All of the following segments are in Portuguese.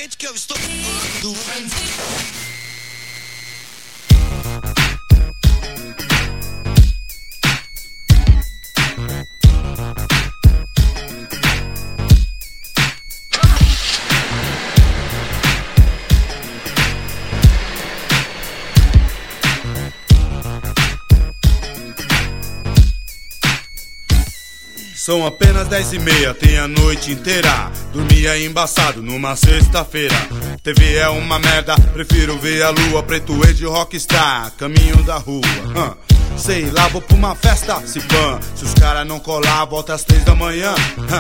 Sente que eu estou doente. São apenas 10h30, tem a noite inteira. Dormia embaçado numa sexta-feira. TV é uma merda, prefiro ver a lua. Preto E de rockstar, caminho da rua. Sei lá, vou pra uma festa, se pã. Se os caras não colar, volta às 3 da manhã.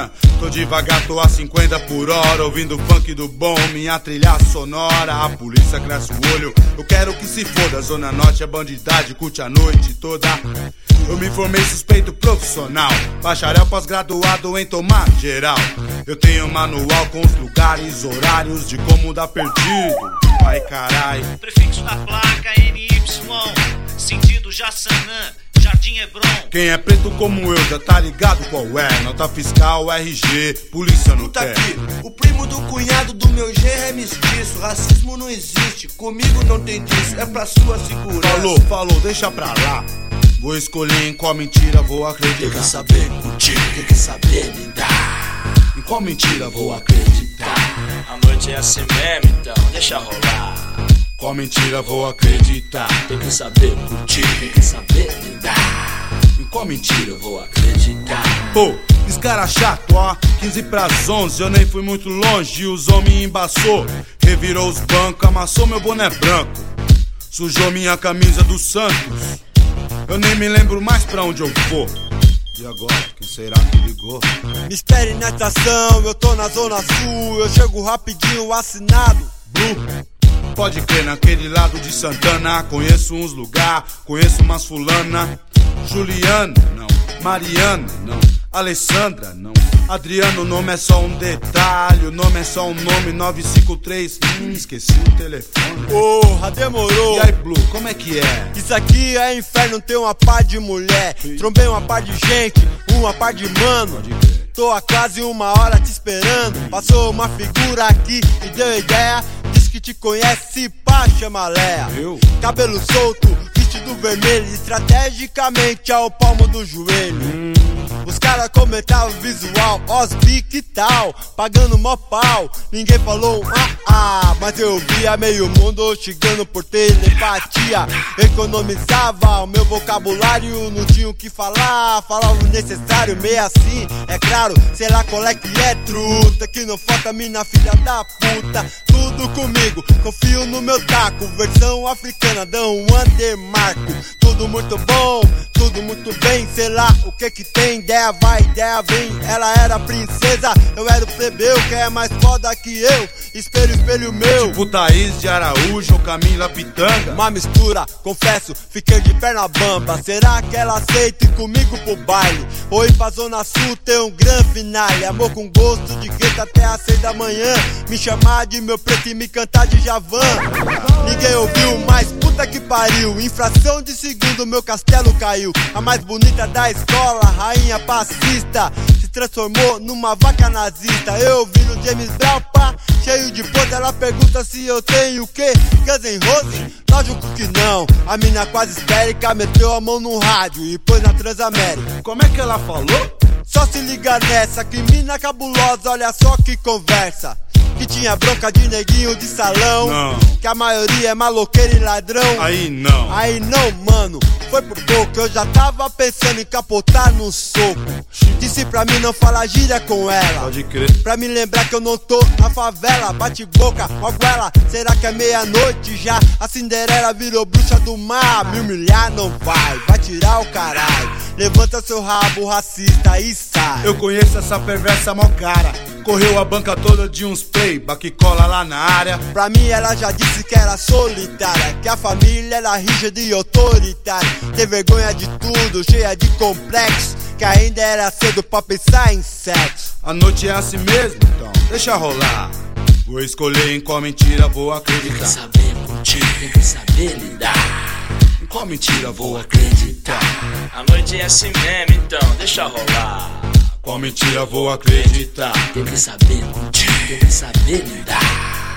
Tô devagar, tô a 50 por hora, ouvindo funk do bom, minha trilha sonora. A polícia cresce o olho, eu quero que se foda. Zona Norte é bandidade, curte a noite toda. Eu me formei suspeito profissional, bacharel pós-graduado em tomar geral. Eu tenho manual com os lugares, horários de como dar perdido. Ai carai. Prefixo da placa NY, sentido Jaçanã, Jardim Hebron. Quem é preto como eu já tá ligado qual é. Nota fiscal, RG, polícia não quer. Aqui, o primo do cunhado do meu genro é mestiço. Racismo não existe, comigo não tem disso, é pra sua segurança. Falou, deixa pra lá. Vou escolher em qual mentira vou acreditar. Tem que saber curtir, tem que saber lidar. Em qual mentira vou acreditar? A noite é assim mesmo, então deixa rolar. Qual mentira vou acreditar? Tem que saber curtir, tem que saber lidar. Em qual mentira vou acreditar? Pô, esse cara chato, ó, 15 pras 11, eu nem fui muito longe. Os homens embaçou, revirou os bancos, amassou meu boné branco, sujou minha camisa do Santos. Eu nem me lembro mais pra onde eu vou. E agora, quem será que ligou? Me espere na estação, eu tô na Zona Sul. Eu chego rapidinho, assinado Blue. Pode crer, naquele lado de Santana. Conheço uns lugar, conheço umas fulana. Juliana, não. Mariana, não. Alessandra, não. Adriano, o nome é só um detalhe. O nome é só um nome, 953. Esqueci o telefone. Porra, demorou. E aí, Blue, como é que é? Isso aqui é inferno, tem uma par de mulher. Trombei uma par de gente, uma par de mano. Tô há quase 1 hora te esperando. Passou uma figura aqui e deu ideia. Diz que te conhece, pá, chama Léa. Cabelo solto, vestido vermelho, estrategicamente ao palmo do joelho. Os caras comentavam o visual, osbi que tal, pagando mó pau. Ninguém falou mas eu via meio mundo chegando por telepatia. Economizava o meu vocabulário, não tinha o que falar, falava o necessário, meio assim, é claro. Sei lá qual é que é truta, que não falta mina filha da puta. Tudo comigo, confio no meu taco, versão africana, dão um undermarco. Tudo muito bom, tudo muito bem, sei lá o que que tem. Ideia vai, ideia vem, ela era princesa, eu era o plebeu, que é mais foda que eu. Espelho, espelho meu. Tipo Thaís de Araújo ou Camila Pitanga. Uma mistura, confesso, fiquei de perna bamba. Será que ela aceita ir comigo pro baile? Ou ir pra Zona Sul ter um grande finale? Amor com gosto de gueto até às 6 da manhã. Me chamar de meu preto e me cantar de Javan. Ninguém ouviu, mas puta que pariu. Infração de segundo, meu castelo caiu. A mais bonita da escola, rainha passista, se transformou numa vaca nazista. Eu vi no James Brown, pá, cheio de poder. Ela pergunta se eu tenho o quê? Guns N' Roses? Lógico que não. A mina quase histérica meteu a mão no rádio e pôs na Transamérica. Como é que ela falou? Só se liga nessa, que mina cabulosa, olha só que conversa. Que tinha bronca de neguinho de salão, não. Que a maioria é maloqueiro e ladrão. Aí não. Aí não, mano, foi por pouco. Eu já tava pensando em capotar no soco. Disse pra mim não falar gíria com ela. Pode crer. Pra me lembrar que eu não tô na favela. Bate boca, magoela, será que é meia-noite já? A Cinderela virou bruxa do mar. Me humilhar não vai tirar o caralho. Levanta seu rabo, racista, e sai. Eu conheço essa perversa mó cara. Correu a banca toda de uns playback, cola lá na área. Pra mim ela já disse que era solitária, que a família era rígida e autoritária. Tem vergonha de tudo, cheia de complexo, que ainda era cedo pra pensar em sexo. A noite é assim mesmo, então deixa rolar. Vou escolher em qual mentira vou acreditar. Tem que saber curtir, tem que saber lidar. Em qual mentira vou acreditar? A noite é assim mesmo, então deixa rolar. Qual mentira vou acreditar? Tem que saber curtir, tem que saber lidar.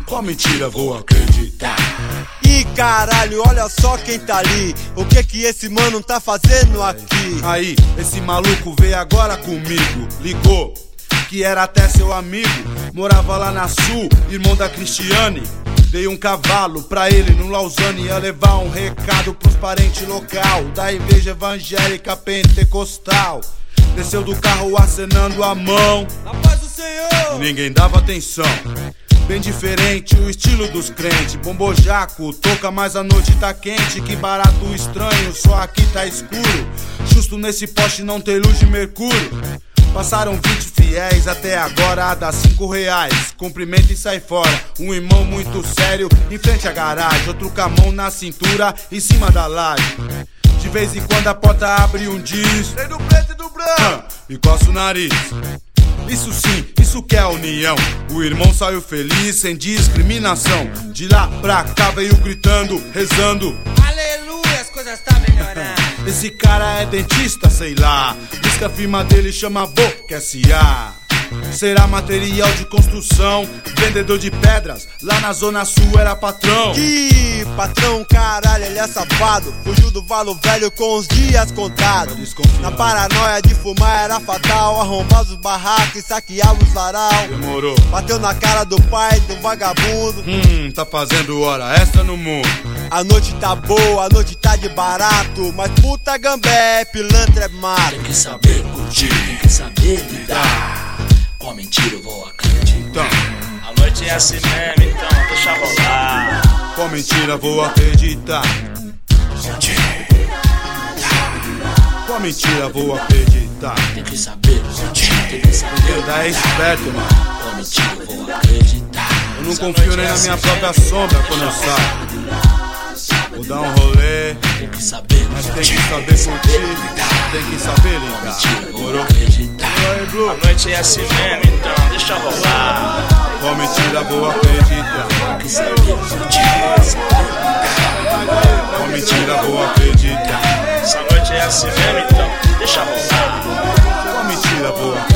Com mentira vou acreditar. Ih, caralho, olha só quem tá ali. O que esse mano tá fazendo aqui? Aí, esse maluco veio agora comigo. Ligou que era até seu amigo. Morava lá na Sul, irmão da Cristiane. Dei um cavalo pra ele no Lausanne. Ia levar um recado pros parentes local da igreja evangélica pentecostal. Desceu do carro acenando a mão. Na paz do Senhor! Ninguém dava atenção. Bem diferente o estilo dos crentes. Bombojaco, toca mas a noite tá quente. Que barato estranho, só aqui tá escuro. Justo nesse poste não tem luz de mercúrio. Passaram 20 fiéis até agora, dá R$5. Cumprimenta e sai fora. Um irmão muito sério em frente à garagem. Outro com a mão na cintura, em cima da laje. De vez em quando a porta abre um diz: Tem do preto e do branco. E coça o nariz. Isso sim, isso que é união. O irmão saiu feliz, sem discriminação. De lá pra cá veio gritando, rezando: Aleluia, as coisas tá melhorando. Esse cara é dentista, sei lá. Diz que a firma dele chama Boca S.A. Será material de construção, vendedor de pedras, lá na zona sul era patrão. Que patrão, caralho, ele é safado. Fugiu do Valo Velho com os dias contados. Na paranoia de fumar era fatal. Arrombava os barracos e saqueava os varal. Demorou. Bateu na cara do pai do vagabundo. Tá fazendo hora extra no mundo. A noite tá boa, a noite tá de barato. Mas puta gambé, pilantra é mato. Tem que saber curtir, tem que saber lidar. Com mentira eu vou acreditar. A noite é assim mesmo, então deixa rolar. Com mentira vou acreditar. Com mentira vou acreditar. Tem que saber curtir, tem que saber Quem é esperto, mano. Com mentira eu vou acreditar. Eu não confio nem na minha própria sombra quando eu saio. Vou dar um rolê, Tem que saber mas tem curtir, que saber curtir, tem que saber ligar. Demorou? Oi, Blue. A noite é assim mesmo, então deixa rolar. Com mentira vou acreditar. Tem que saber curtir, Com mentira vou acreditar. essa noite é assim mesmo, então deixa rolar. Com mentira vou acreditar.